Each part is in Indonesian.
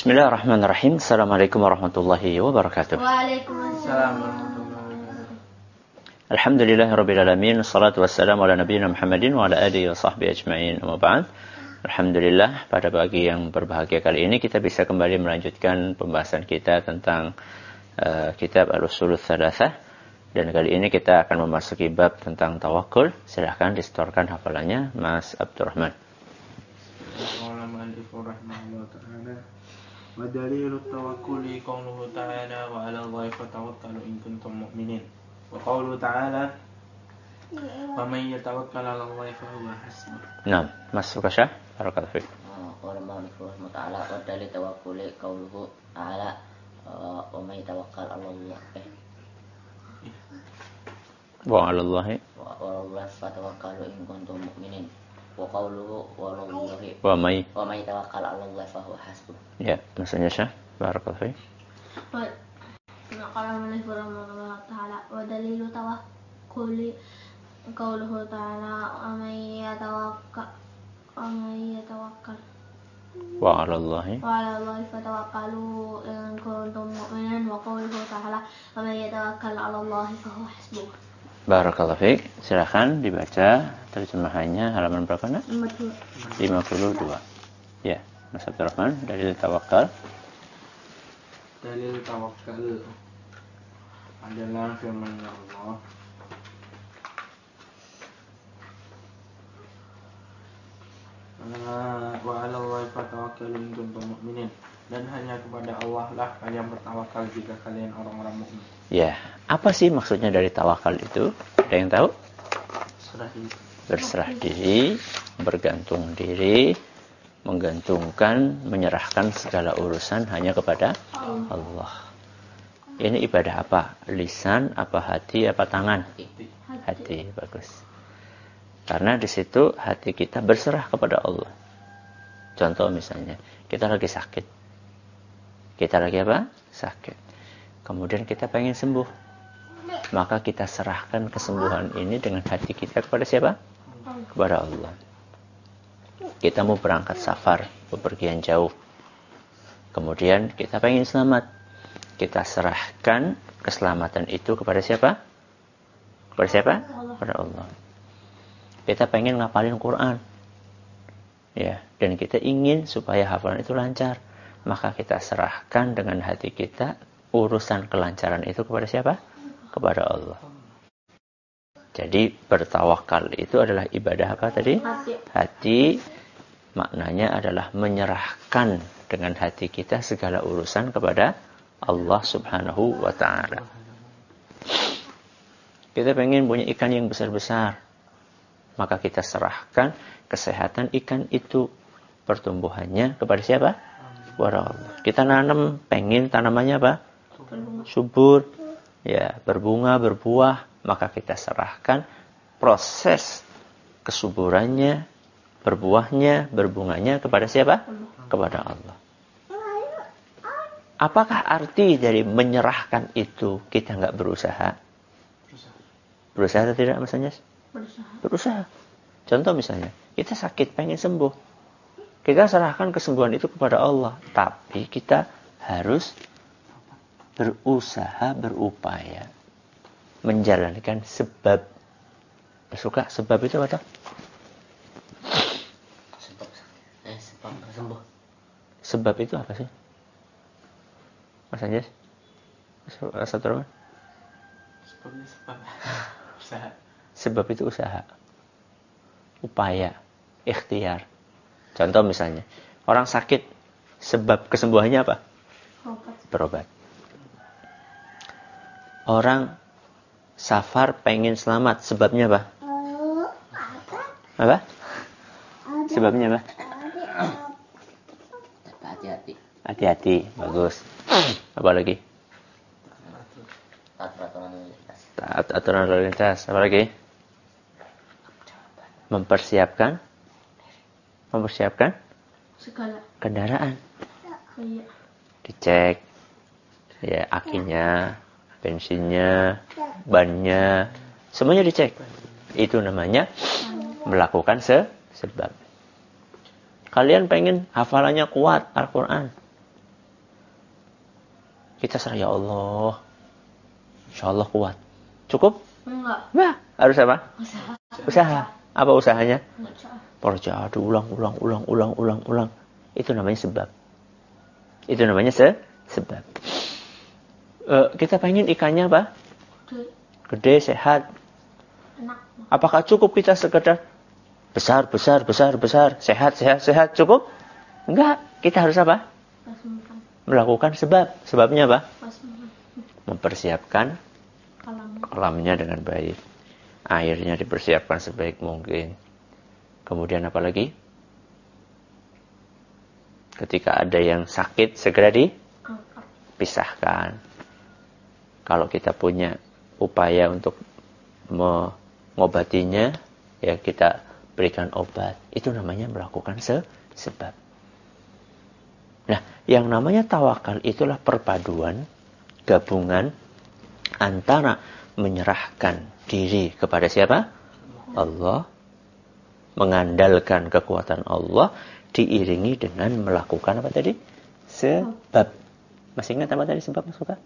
Bismillahirrahmanirrahim. Assalamualaikum warahmatullahi wabarakatuh. Waalaikumsalam warahmatullahi wabarakatuh. Alhamdulillahirabbil alamin. Wassalatu wassalamu ala nabiyyina Muhammadin wa ala alihi wa sahbihi ajma'in. Amma ba'd. Alhamdulillah, pada pagi yang berbahagia kali ini kita bisa kembali melanjutkan pembahasan kita tentang kitab Al-Ushulul Tsalatsah, dan kali ini kita akan memasuki bab tentang tawakul. Silahkan disetorkan hafalannya Mas Abdurrahman. Wa dalilut tawakkuli qauluhu ta'ala wa 'alal Allahi fatawakkalu in kuntum mu'minin. Wa qauluhu ta'ala wa may yatawakkal 'alal Allahi fa huwa hasbuh. Nah, Mas Sukasha, barakallahu fiik. Qala Allahu ta'ala wa dalilut tawakkuli qauluhu ta'ala wa may yatawakkal 'alal Allahi Wa 'alal Allahi wa 'alal Allahi fatawakkalu in kuntum mu'minin. Wa qawluhu wa lallahi wa may tawakkal 'ala Allah fa huwa hasbuh. Ya, maksudnya Syah, barakallahu fiik. Qala Allah Ta'ala wa dalilu tawakkuli qauluhu ta'ala wa may yatawakkal Wa 'ala Allahi fatawakkalu in kuntum mu'minin. Wa qawluhu ta'ala wa may yatawakkal 'ala Allah fa huwa hasbuh. Barakallahu fiik. Silakan dibaca terjemahannya, halaman berapa, Nak? 52. Ya, Mas Abdurrahman, dalil tawakal. Dalil tawakkal adalah firman Allah wa 'alal Allahi fatawakkalu in kuntum mu'minin, dan hanya kepada Allah lah kalian bertawakal jika kalian orang-orang mukmin. Ya, apa sih maksudnya dari tawakal itu? Ada yang tahu? Berserah diri, bergantung diri, menggantungkan, menyerahkan segala urusan hanya kepada Allah. Ini ibadah apa? Lisan, apa hati, apa tangan? Hati, bagus. Karena di situ hati kita berserah kepada Allah. Contoh misalnya, kita lagi sakit. Kita lagi apa? Sakit. Kemudian kita pengen sembuh. Maka kita serahkan kesembuhan ini dengan hati kita kepada siapa? Kepada Allah. Kita mau berangkat safar, bepergian jauh. Kemudian kita pengen selamat. Kita serahkan keselamatan itu kepada siapa? Kepada siapa? Kepada Allah. Kita pengen ngapalin Quran. Ya, dan kita ingin supaya hafalan itu lancar. Maka kita serahkan dengan hati kita urusan kelancaran itu kepada siapa? Kepada Allah. Jadi bertawakal itu adalah ibadah apa tadi? Hati. Maknanya adalah menyerahkan dengan hati kita segala urusan kepada Allah Subhanahu wa ta'ala. Kita pengen punya ikan yang besar-besar. Maka kita serahkan kesehatan ikan itu, pertumbuhannya kepada siapa? Kepada Allah. Kita nanam, pengen tanamannya apa? Subur. Ya, berbunga, berbuah, maka kita serahkan proses kesuburannya, berbuahnya, berbunganya kepada siapa? Kepada Allah. Apakah arti dari menyerahkan itu kita nggak berusaha? Berusaha atau tidak, Mas Anjas? Berusaha. Contoh misalnya, kita sakit, pengen sembuh. Kita serahkan kesembuhan itu kepada Allah. Tapi kita harus berusaha, berupaya menjalankan sebab. Suka sebab itu apa? Sebab sembuh. Sebab itu apa sih? Mas Anjas? Satu orang? Usaha. Sebab itu usaha. Upaya, ikhtiar. Contoh misalnya, orang sakit, sebab kesembuhannya apa? Berobat. Orang safar pengen selamat, sebabnya apa? Apa? Sebabnya apa? Hati-hati. Hati-hati, bagus. Apa lagi? Taat aturan lalu lintas. Apa lagi? Mempersiapkan Segala kendaraan. iya. Dicek ya, akinya, bensinnya, bannya, semuanya dicek. Itu namanya melakukan sebab. Kalian pengen hafalannya kuat Al-Quran. Kita serah, ya Allah, insya Allah kuat. Cukup? Enggak. Nah, harus apa? Usaha. Apa usahanya? Usaha. Percaya, ulang. Itu namanya sebab. Itu namanya sebab. Kita pengen ikannya apa? Gede, sehat. Enak. Apakah cukup kita sekedar besar, sehat, cukup? Enggak. Kita harus apa? Melakukan sebab. Sebabnya apa? Mempersiapkan kolamnya dengan baik. Airnya dipersiapkan sebaik mungkin. Kemudian apa lagi? Ketika ada yang sakit, segera dipisahkan. Kalau kita punya upaya untuk mengobatinya, ya kita berikan obat. Itu namanya melakukan sebab. Nah, yang namanya tawakal itulah perpaduan, gabungan antara menyerahkan diri kepada siapa? Allah. Mengandalkan kekuatan Allah, diiringi dengan melakukan apa tadi? Sebab. Masih ingat apa tadi sebab maksudnya?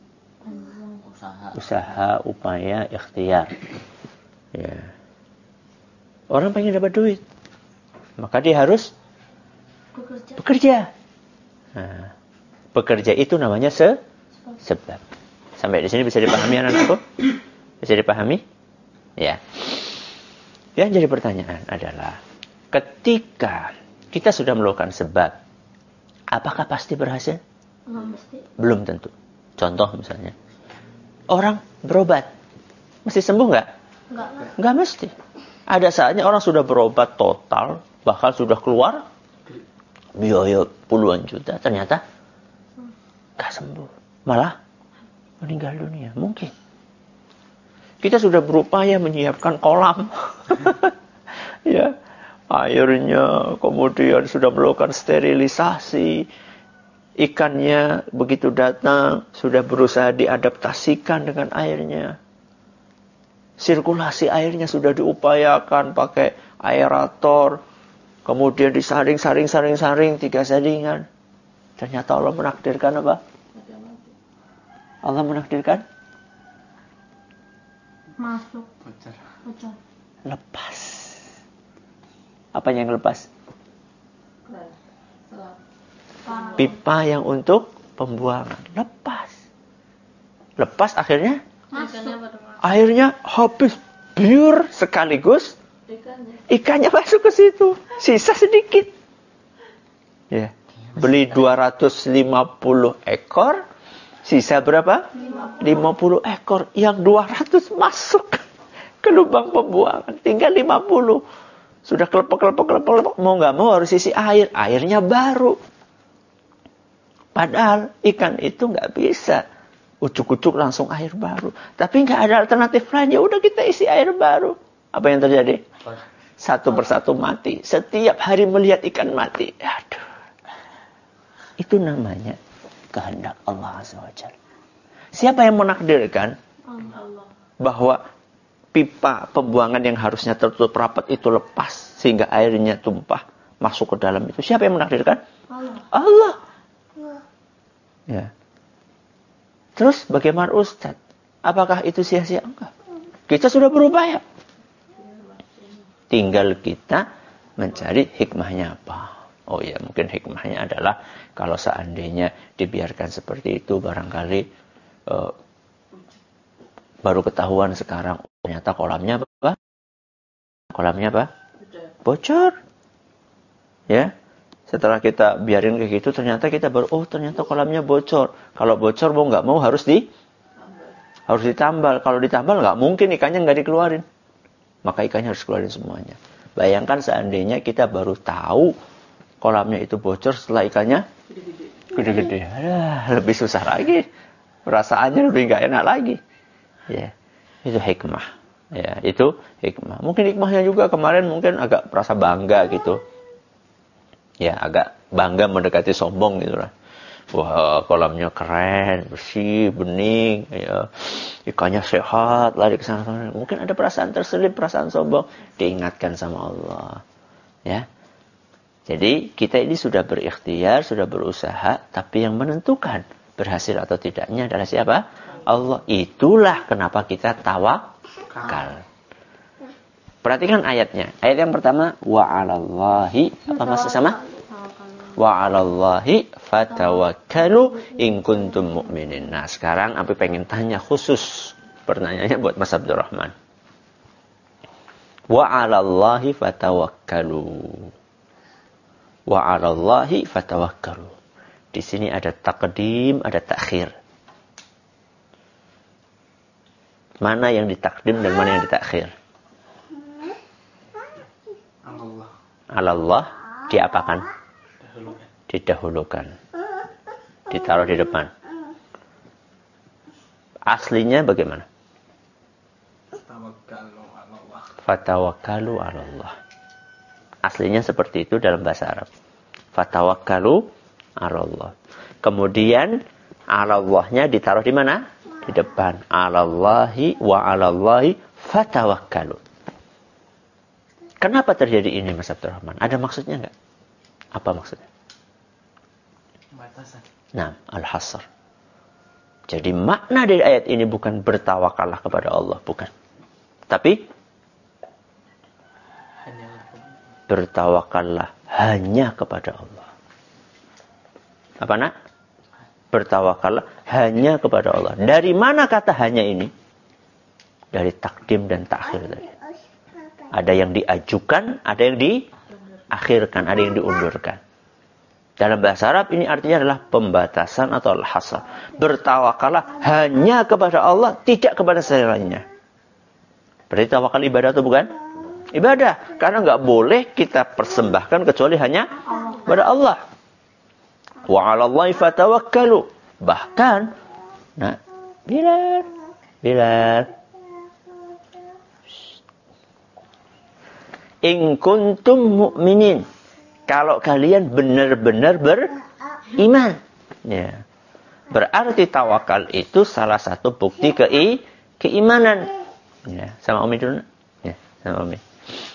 Usaha, upaya, ikhtiar. Ya. Orang pengen dapat duit, maka dia harus bekerja. Nah, bekerja itu namanya sebab. Sampai di sini bisa dipahami anak-anakku? Bisa dipahami? Ya. Yang jadi pertanyaan adalah, ketika kita sudah melakukan sebab, apakah pasti berhasil? Belum tentu. Contoh misalnya, orang berobat, mesti sembuh nggak? Nggak mesti. Ada saatnya orang sudah berobat total, bahkan sudah keluar biaya puluhan juta, ternyata nggak sembuh, malah meninggal dunia. Mungkin. Kita sudah berupaya menyiapkan kolam, ya, airnya, kemudian sudah melakukan sterilisasi, ikannya begitu datang sudah berusaha diadaptasikan dengan airnya, sirkulasi airnya sudah diupayakan pakai aerator, kemudian disaring 3 saringan. Ternyata Allah menakdirkan apa? Allah menakdirkan masuk. Bocor. Lepas. Apa yang lepas? Pipa yang untuk pembuangan. Lepas akhirnya airnya habis, biur sekaligus ikannya masuk ke situ, sisa sedikit. Ya. Beli 250 ekor, sisa berapa? 50 ekor. Yang 200 masuk ke lubang pembuangan, tinggal 50. Sudah kelepek, mau nggak mau harus isi air. Airnya baru. Padahal ikan itu nggak bisa ucuk-ucuk langsung air baru. Tapi nggak ada alternatif lain. Ya udah kita isi air baru. Apa yang terjadi? Satu persatu mati. Setiap hari melihat ikan mati. Aduh. Itu namanya kehendak Allah Azza wa Jalla. Siapa yang menakdirkan bahwa pipa pembuangan yang harusnya tertutup rapat itu lepas sehingga airnya tumpah masuk ke dalam itu? Siapa yang menakdirkan? Allah. Ya. Terus bagaimana Ustaz? Apakah itu sia-sia? Enggak. Kita sudah berupaya. Tinggal kita mencari hikmahnya apa. Oh ya, mungkin hikmahnya adalah kalau seandainya dibiarkan seperti itu, barangkali baru ketahuan sekarang ternyata kolamnya apa? Kolamnya apa? Bocor. Ya. Setelah kita biarin kayak gitu, ternyata kita baru, oh ternyata kolamnya bocor. Kalau bocor mau nggak mau harus ditambal. Kalau ditambal nggak mungkin ikannya nggak dikeluarin. Maka ikannya harus keluarin semuanya. Bayangkan seandainya kita baru tahu kolamnya itu bocor setelah ikannya gede-gede. Lebih susah lagi. Perasaannya lebih nggak enak lagi. Ya, itu hikmah. Ya, itu hikmah. Mungkin hikmahnya juga kemarin mungkin agak merasa bangga gitu. Ya, agak bangga mendekati sombong gitu lah. Wah, kolamnya keren, bersih, bening, ya. Ikannya sehat, lari ke sana. Mungkin ada perasaan terselip, perasaan sombong. Diingatkan sama Allah. Ya. Jadi, kita ini sudah berikhtiar, sudah berusaha, tapi yang menentukan berhasil atau tidaknya adalah siapa? Allah. Itulah kenapa kita tawakal. Perhatikan ayatnya. Ayat yang pertama, wa 'alallahi, apa maksud sama? Wa 'alallahi fatawakkalu in kuntum mu'minin. Nah, sekarang Abi pengen tanya khusus. Pertanyaannya buat Mas Abdurrahman. Wa 'alallahi fatawakkalu. Wa 'alallahi fatawakkalu. Di sini ada taqdim, ada takhir. Mana yang ditakdim dan mana yang ditakhir? Allah diapakan? Didahulukan. Ditaruh di depan. Aslinya bagaimana? Fatawakkalu 'alallah. Aslinya seperti itu dalam bahasa Arab. Fatawakkalu 'alallah. Kemudian 'alallahnya ditaruh di mana? Di depan. 'Alallahi wa 'alallahi fatawakkalu. Kenapa terjadi ini, Mas Abdurrahman? Ada maksudnya enggak? Apa maksudnya? Batasan. Nah, al-hasr. Jadi makna dari ayat ini bukan bertawakallah kepada Allah, bukan. Tapi bertawakallah hanya kepada Allah. Apa nak? Bertawakallah hanya kepada Allah. Dari mana kata hanya ini? Dari takdim dan takhir tadi. Ada yang diajukan, ada yang diakhirkan, ada yang diundurkan. Dalam bahasa Arab ini artinya adalah pembatasan atau al-hasr. Bertawakallah hanya kepada Allah, tidak kepada selainnya. Berarti tawakal ibadah atau bukan? Ibadah. Karena nggak boleh kita persembahkan kecuali hanya kepada Allah. Wa 'alallahi fatawakkalu. Bahkan, nah, Bilal. In kuntum mu'minin. Kalau kalian benar-benar beriman. Ya. Berarti tawakal itu salah satu bukti keimanan. Ya. Sama Umi dulu. Ya, sama Umi.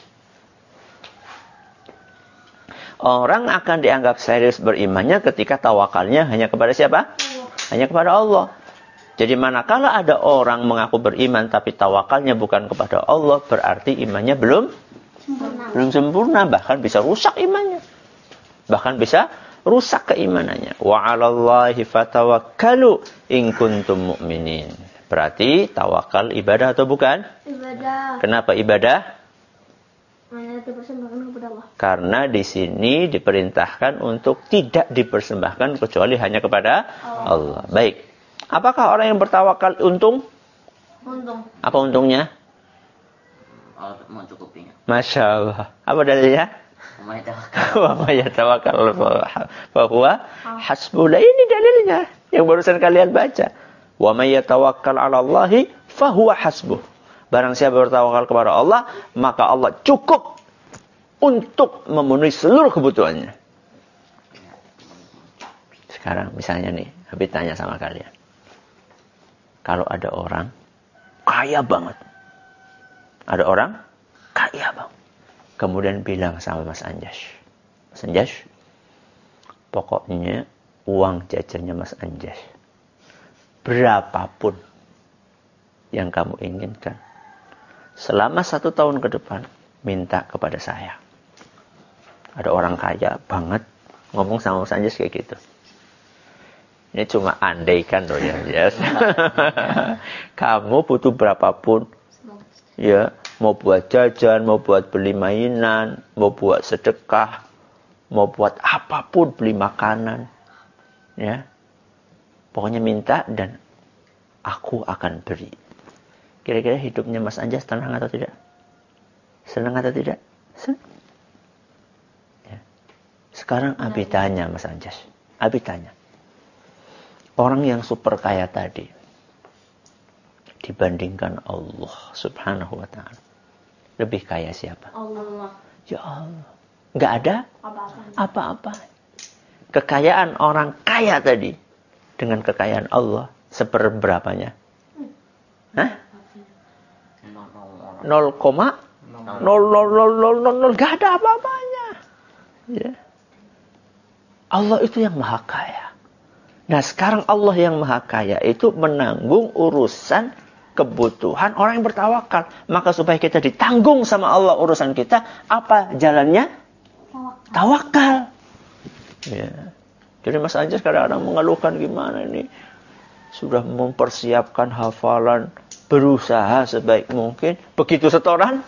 Orang akan dianggap serius berimannya ketika tawakalnya hanya kepada siapa? Hanya kepada Allah. Jadi manakala ada orang mengaku beriman tapi tawakalnya bukan kepada Allah, berarti imannya belum sempurna, bahkan bisa rusak imannya. Bahkan bisa rusak keimanannya. Wa 'alallahi fatawakkalu in kuntum mu'minin. Berarti tawakal ibadah atau bukan? Ibadah. Kenapa ibadah? Hanya dipersembahkan kepada Allah. Karena di sini diperintahkan untuk tidak dipersembahkan kecuali hanya kepada Allah. Baik. Apakah orang yang bertawakal untung? Untung. Apa untungnya? Mencukupinya. Masya Allah. Apa dalilnya? Wa may yatawakkal fa huwa hasbuh. Ini dalilnya yang barusan kalian baca. Wa may yatawakkal 'ala Allahi fa huwa hasbuh. Barang siapa bertawakal kepada Allah, maka Allah cukup untuk memenuhi seluruh kebutuhannya. Sekarang misalnya nih, Habib tanya sama kalian. Kalau ada orang kaya banget. Ada orang kaya bang. Kemudian bilang sama Mas Anjas. Mas Anjas, pokoknya uang jajannya Mas Anjas, berapapun yang kamu inginkan, selama 1 tahun ke depan, minta kepada saya. Ada orang kaya banget, ngomong sama Mas Anjas kayak gitu. Ini cuma andaikan loh ya. Yes. Kamu butuh berapapun. Ya, mau buat jajan, mau buat beli mainan, mau buat sedekah, mau buat apapun, beli makanan. Ya. Pokoknya minta dan aku akan beri. Kira-kira hidupnya Mas Anjas tenang atau tidak? Senang atau tidak? Senang. Ya. Sekarang Abi tanya Mas Anjas. Abi tanya. Orang yang super kaya tadi dibandingkan Allah Subhanahu wa ta'ala, lebih kaya siapa? Allah. Ya Allah. Enggak ada apa-apa. Kekayaan orang kaya tadi dengan kekayaan Allah seperberapanya? Hah? 0,000000. Enggak ada apa-apanya. Ya. Allah itu yang maha kaya. Nah sekarang Allah yang maha kaya itu menanggung urusan kebutuhan orang yang bertawakal. Maka supaya kita ditanggung sama Allah urusan kita, apa jalannya? Tawakal. Ya. Jadi Mas Anjas kadang-kadang mengeluhkan gimana ini. Sudah mempersiapkan hafalan, berusaha sebaik mungkin. Begitu setoran,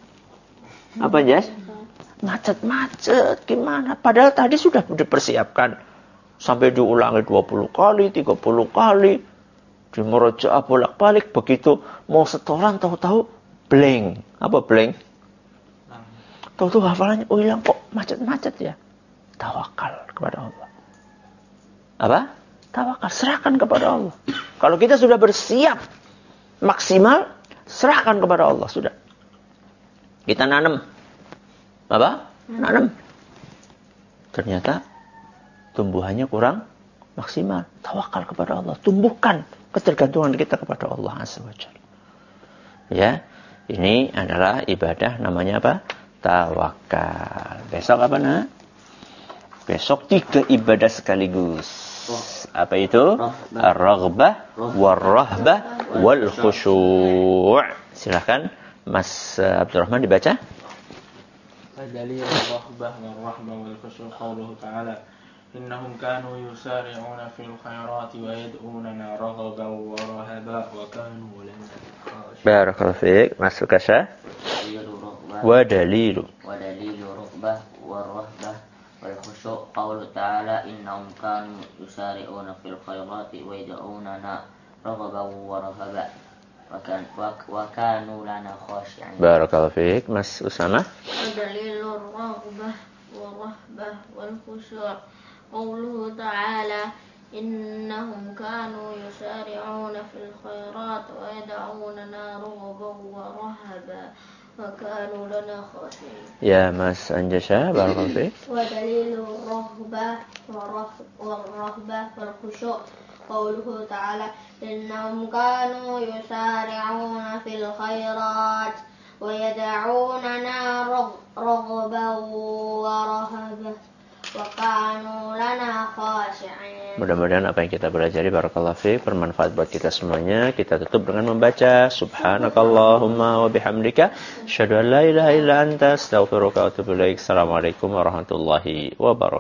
apa Anjas? Macet-macet, gimana? Padahal tadi sudah dipersiapkan. Sampai diulangi 20 kali, 30 kali. Di merojaah bolak-balik. Begitu mau setoran, tahu-tahu blank. Apa blank? Tahu-tahu hafalannya, oh hilang kok macet-macet ya. Tawakal kepada Allah. Apa? Tawakal, serahkan kepada Allah. Kalau kita sudah bersiap maksimal, serahkan kepada Allah, sudah. Kita nanam. Apa? Nanam. Ternyata tumbuhannya kurang maksimal. Tawakal kepada Allah. Tumbuhkan ketergantungan kita kepada Allah Azza wa Jalla. Ya, ini adalah ibadah namanya apa? Tawakal. Besok apa nak? Besok 3 ibadah sekaligus. Apa itu? Ar-raghbah, war-rahbah, wal-khusyu'. Silakan Mas Abdurrahman dibaca. Dalil ar-raghbah war-rahbah wal-khusyu' qauluhu ta'ala innahum kanu yusari'una fil khairati wa yad'unana raghaban wa rahaban wa kanu lana khashi'in. Barakallahu fiik. Masuk Kasya. Wa dalilu raghbah wa rahbah wal khusyu' qauluhu ta'ala innahum kanu yusari'una fil khairati wa yad'unana raghaban wa rahaban wa kanu lana khashi'in. Barakallahu fiik. Mas Usama. Dalilur raghbah wa rahbah wal khusyu' قوله تعالى إنهم كانوا يسارعون في الخيرات ويدعوننا رغبا ورهبا وكانوا لنا خاشعين. يا مس أنجشا بارك الله فيك. ودليل الرغبة والرهبة والخشوع قوله تعالى إنهم كانوا يسارعون في الخيرات ويدعوننا رغبا ورهبا. Mudah-mudahan apa yang kita pelajari barakallahu fiik bermanfaat buat kita semuanya. Kita tutup dengan membaca subhanakallahumma wa bihamdika asyhadu an la ilaha illa anta astaghfiruka wa atubu ilaik. Assalamualaikum warahmatullahi wabarakatuh.